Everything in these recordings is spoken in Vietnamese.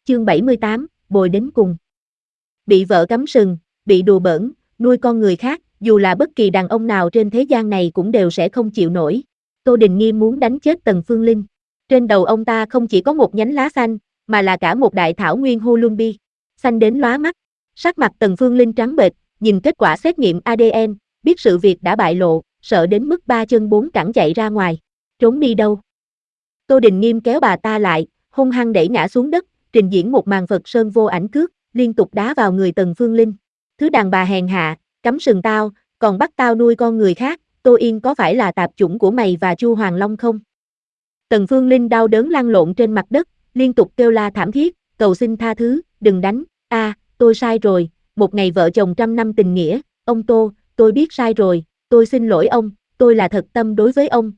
Chương 78, bồi đến cùng. Bị vợ cắm sừng, bị đùa bỡn, nuôi con người khác, dù là bất kỳ đàn ông nào trên thế gian này cũng đều sẽ không chịu nổi. Tô Đình Nghiêm muốn đánh chết Tần Phương Linh. Trên đầu ông ta không chỉ có một nhánh lá xanh, mà là cả một đại thảo nguyên Hulumbi, xanh đến lóa mắt. Sắc mặt Tần Phương Linh trắng bệch, nhìn kết quả xét nghiệm ADN, biết sự việc đã bại lộ, sợ đến mức ba chân bốn cẳng chạy ra ngoài. Trốn đi đâu? Tô Đình Nghiêm kéo bà ta lại, hung hăng đẩy ngã xuống đất, trình diễn một màn Phật Sơn vô ảnh cước, liên tục đá vào người Tần Phương Linh. Thứ đàn bà hèn hạ, cắm sừng tao, còn bắt tao nuôi con người khác, Tô Yên có phải là tạp chủng của mày và Chu Hoàng Long không? Tần Phương Linh đau đớn lăn lộn trên mặt đất, liên tục kêu la thảm thiết, cầu xin tha thứ, đừng đánh, tôi sai rồi, một ngày vợ chồng trăm năm tình nghĩa, ông Tô, tôi biết sai rồi, tôi xin lỗi ông, tôi là thật tâm đối với ông,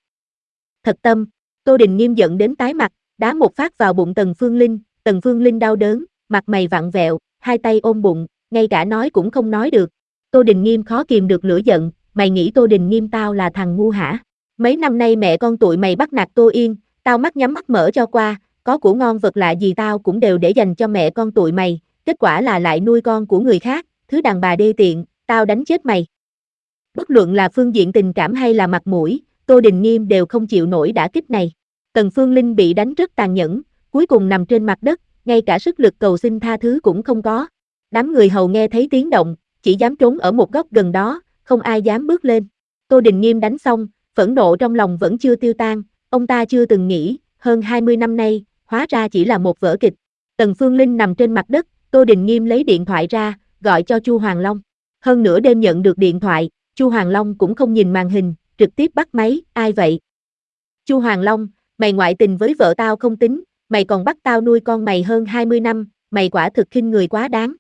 Thật tâm, Tô Đình Nghiêm giận đến tái mặt, đá một phát vào bụng Tần Phương Linh đau đớn, mặt mày vặn vẹo, hai tay ôm bụng, ngay cả nói cũng không nói được. Tô Đình Nghiêm khó kìm được lửa giận, mày nghĩ Tô Đình Nghiêm tao là thằng ngu hả? Mấy năm nay mẹ con tụi mày bắt nạt Tô Yên, tao mắt nhắm mắt mở cho qua, có của ngon vật lạ gì tao cũng đều để dành cho mẹ con tụi mày, kết quả là lại nuôi con của người khác, thứ đàn bà đê tiện, tao đánh chết mày. Bất luận là phương diện tình cảm hay là mặt mũi, Tô Đình Nghiêm đều không chịu nổi đả kích này. Tần Phương Linh bị đánh rất tàn nhẫn, cuối cùng nằm trên mặt đất, ngay cả sức lực cầu xin tha thứ cũng không có. Đám người hầu nghe thấy tiếng động, chỉ dám trốn ở một góc gần đó, không ai dám bước lên. Tô Đình Nghiêm đánh xong, phẫn nộ trong lòng vẫn chưa tiêu tan, ông ta chưa từng nghĩ, hơn 20 năm nay, hóa ra chỉ là một vở kịch. Tần Phương Linh nằm trên mặt đất, Tô Đình Nghiêm lấy điện thoại ra, gọi cho Chu Hoàng Long. Hơn nửa đêm nhận được điện thoại, Chu Hoàng Long cũng không nhìn màn hình, trực tiếp bắt máy, ai vậy? Chu Hoàng Long, mày ngoại tình với vợ tao không tính, mày còn bắt tao nuôi con mày hơn 20 năm, mày quả thực khinh người quá đáng.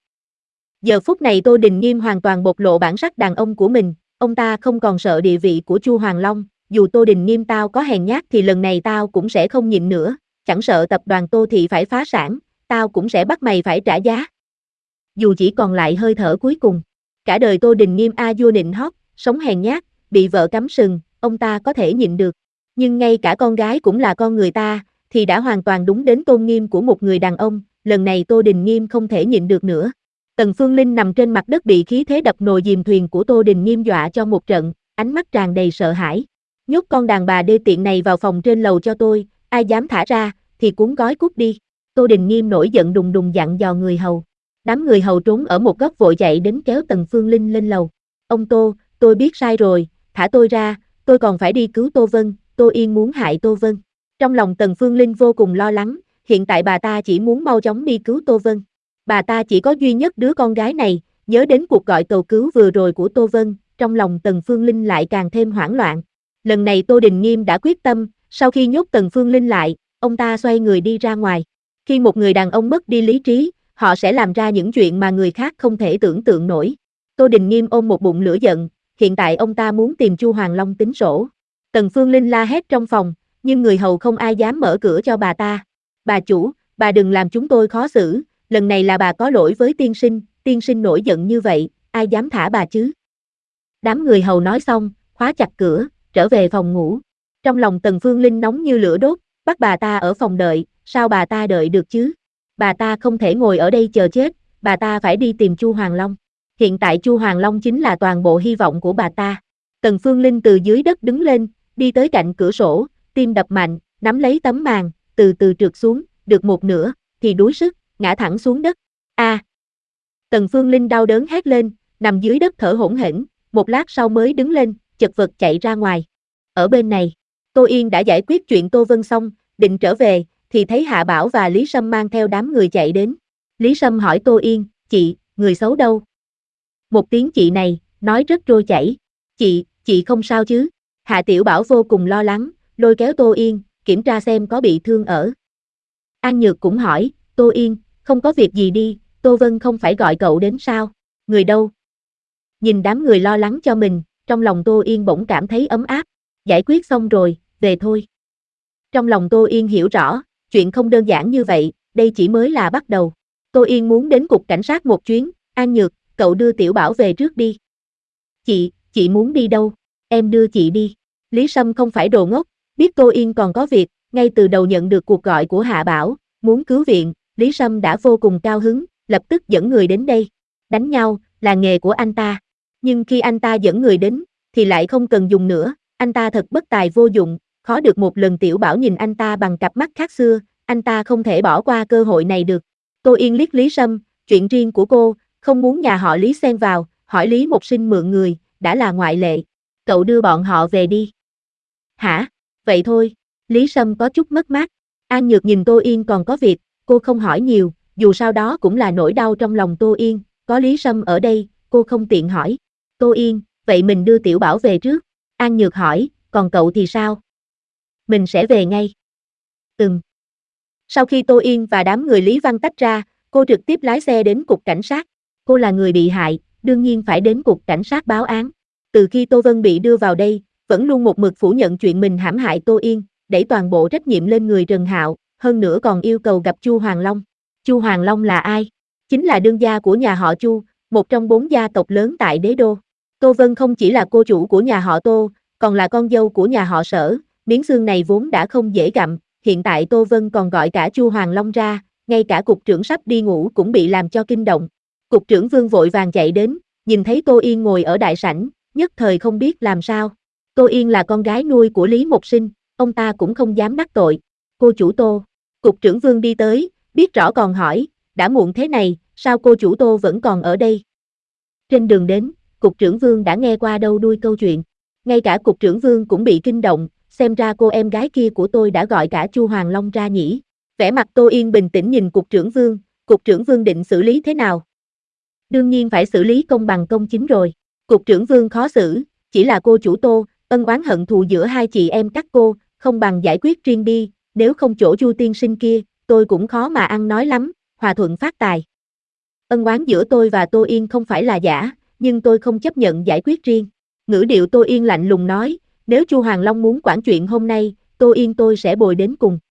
Giờ phút này Tô Đình Nghiêm hoàn toàn bộc lộ bản sắc đàn ông của mình, ông ta không còn sợ địa vị của Chu Hoàng Long, dù Tô Đình Nghiêm tao có hèn nhát thì lần này tao cũng sẽ không nhịn nữa, chẳng sợ tập đoàn Tô Thị phải phá sản, tao cũng sẽ bắt mày phải trả giá. Dù chỉ còn lại hơi thở cuối cùng, cả đời Tô Đình Nghiêm vua nịnh hót, sống hèn nhát, bị vợ cắm sừng, ông ta có thể nhịn được. Nhưng ngay cả con gái cũng là con người ta, thì đã hoàn toàn đúng đến tôn nghiêm của một người đàn ông, lần này Tô Đình Nghiêm không thể nhịn được nữa. Tần Phương Linh nằm trên mặt đất bị khí thế đập nồi dìm thuyền của Tô Đình Nghiêm dọa cho một trận, ánh mắt tràn đầy sợ hãi. Nhốt con đàn bà đê tiện này vào phòng trên lầu cho tôi, ai dám thả ra, thì cuốn gói cút đi. Tô Đình Nghiêm nổi giận đùng đùng dặn dò người hầu. Đám người hầu trốn ở một góc vội chạy đến kéo Tần Phương Linh lên lầu. Ông Tô, tôi biết sai rồi, thả tôi ra, tôi còn phải đi cứu Tô Vân, Tô Yên muốn hại Tô Vân. Trong lòng Tần Phương Linh vô cùng lo lắng, hiện tại bà ta chỉ muốn mau chóng đi cứu Tô Vân. Bà ta chỉ có duy nhất đứa con gái này, nhớ đến cuộc gọi cầu cứu vừa rồi của Tô Vân, trong lòng Tần Phương Linh lại càng thêm hoảng loạn. Lần này Tô Đình Nghiêm đã quyết tâm, sau khi nhốt Tần Phương Linh lại, ông ta xoay người đi ra ngoài. Khi một người đàn ông mất đi lý trí, họ sẽ làm ra những chuyện mà người khác không thể tưởng tượng nổi. Tô Đình Nghiêm ôm một bụng lửa giận, hiện tại ông ta muốn tìm Chu Hoàng Long tính sổ. Tần Phương Linh la hét trong phòng, nhưng người hầu không ai dám mở cửa cho bà ta. Bà chủ, bà đừng làm chúng tôi khó xử, lần này là bà có lỗi với tiên sinh nổi giận như vậy, ai dám thả bà chứ? Đám người hầu nói xong, khóa chặt cửa, trở về phòng ngủ. Trong lòng Tần Phương Linh nóng như lửa đốt, bắt bà ta ở phòng đợi, sao bà ta đợi được chứ? Bà ta không thể ngồi ở đây chờ chết, bà ta phải đi tìm Chu Hoàng Long. Hiện tại Chu Hoàng Long chính là toàn bộ hy vọng của bà ta. Tần Phương Linh từ dưới đất đứng lên, đi tới cạnh cửa sổ, tim đập mạnh, nắm lấy tấm màn, từ từ trượt xuống, được một nửa, thì đuối sức, ngã thẳng xuống đất. Tần Phương Linh đau đớn hét lên, nằm dưới đất thở hổn hển, một lát sau mới đứng lên, chật vật chạy ra ngoài. Ở bên này, Tô Yên đã giải quyết chuyện Tô Vân xong, định trở về, thì thấy Hạ Bảo và Lý Sâm mang theo đám người chạy đến. Lý Sâm hỏi Tô Yên, chị, người xấu đâu? Một tiếng chị này, nói rất trôi chảy. Chị không sao chứ? Hạ Tiểu Bảo vô cùng lo lắng, lôi kéo Tô Yên, kiểm tra xem có bị thương ở. An Nhược cũng hỏi, Tô Yên, không có việc gì đi, Tô Vân không phải gọi cậu đến sao? Người đâu? Nhìn đám người lo lắng cho mình, trong lòng Tô Yên bỗng cảm thấy ấm áp. Giải quyết xong rồi, về thôi. Trong lòng Tô Yên hiểu rõ, chuyện không đơn giản như vậy, đây chỉ mới là bắt đầu. Tô Yên muốn đến cục cảnh sát một chuyến, An Nhược, cậu đưa Tiểu Bảo về trước đi. Chị muốn đi đâu? Em đưa chị đi. Lý Sâm không phải đồ ngốc, biết Tô Yên còn có việc, ngay từ đầu nhận được cuộc gọi của Hạ Bảo, muốn cứu viện, Lý Sâm đã vô cùng cao hứng, lập tức dẫn người đến đây. Đánh nhau, là nghề của anh ta. Nhưng khi anh ta dẫn người đến, thì lại không cần dùng nữa, anh ta thật bất tài vô dụng, khó được một lần Tiểu Bảo nhìn anh ta bằng cặp mắt khác xưa, anh ta không thể bỏ qua cơ hội này được. Tô Yên liếc Lý Sâm, chuyện riêng của cô, không muốn nhà họ Lý xen vào, hỏi Lý Mộc Sinh mượn người, đã là ngoại lệ. Cậu đưa bọn họ về đi. Hả? Vậy thôi. Lý Sâm có chút mất mát. An Nhược nhìn Tô Yên còn có việc, cô không hỏi nhiều, dù sao đó cũng là nỗi đau trong lòng Tô Yên, có Lý Sâm ở đây, cô không tiện hỏi. Tô Yên, vậy mình đưa Tiểu Bảo về trước. An Nhược hỏi, còn cậu thì sao? Mình sẽ về ngay. Sau khi Tô Yên và đám người Lý Văn tách ra, cô trực tiếp lái xe đến cục cảnh sát. Cô là người bị hại, đương nhiên phải đến cục cảnh sát báo án. Từ khi Tô Vân bị đưa vào đây, vẫn luôn một mực phủ nhận chuyện mình hãm hại Tô Yên, đẩy toàn bộ trách nhiệm lên người Trần Hạo, hơn nữa còn yêu cầu gặp Chu Hoàng Long. Chu Hoàng Long là ai? Chính là đương gia của nhà họ Chu, một trong 4 gia tộc lớn tại đế đô. Tô Vân không chỉ là cô chủ của nhà họ Tô, còn là con dâu của nhà họ Sở, miếng xương này vốn đã không dễ gặm, hiện tại Tô Vân còn gọi cả Chu Hoàng Long ra, ngay cả cục trưởng sắp đi ngủ cũng bị làm cho kinh động. Cục trưởng Vương vội vàng chạy đến, nhìn thấy Tô Yên ngồi ở đại sảnh, nhất thời không biết làm sao. Tô Yên là con gái nuôi của Lý Mộc Sinh, ông ta cũng không dám đắc tội. Cô chủ Tô. Cục trưởng Vương đi tới, biết rõ còn hỏi, đã muộn thế này, sao cô chủ Tô vẫn còn ở đây? Trên đường đến, Cục trưởng Vương đã nghe qua đâu đuôi câu chuyện. Ngay cả Cục trưởng Vương cũng bị kinh động, xem ra cô em gái kia của tôi đã gọi cả Chu Hoàng Long ra nhỉ. Vẻ mặt Tô Yên bình tĩnh nhìn Cục trưởng Vương định xử lý thế nào? Đương nhiên phải xử lý công bằng công chính rồi. Cục trưởng Vương khó xử, chỉ là cô chủ Tô, ân oán hận thù giữa hai chị em các cô, không bằng giải quyết riêng đi, nếu không chỗ Chu tiên sinh kia, tôi cũng khó mà ăn nói lắm, hòa thuận phát tài. Ân oán giữa tôi và Tô Yên không phải là giả, nhưng tôi không chấp nhận giải quyết riêng. Ngữ điệu Tô Yên lạnh lùng nói, nếu Chu Hoàng Long muốn quản chuyện hôm nay, Tô Yên tôi sẽ bồi đến cùng.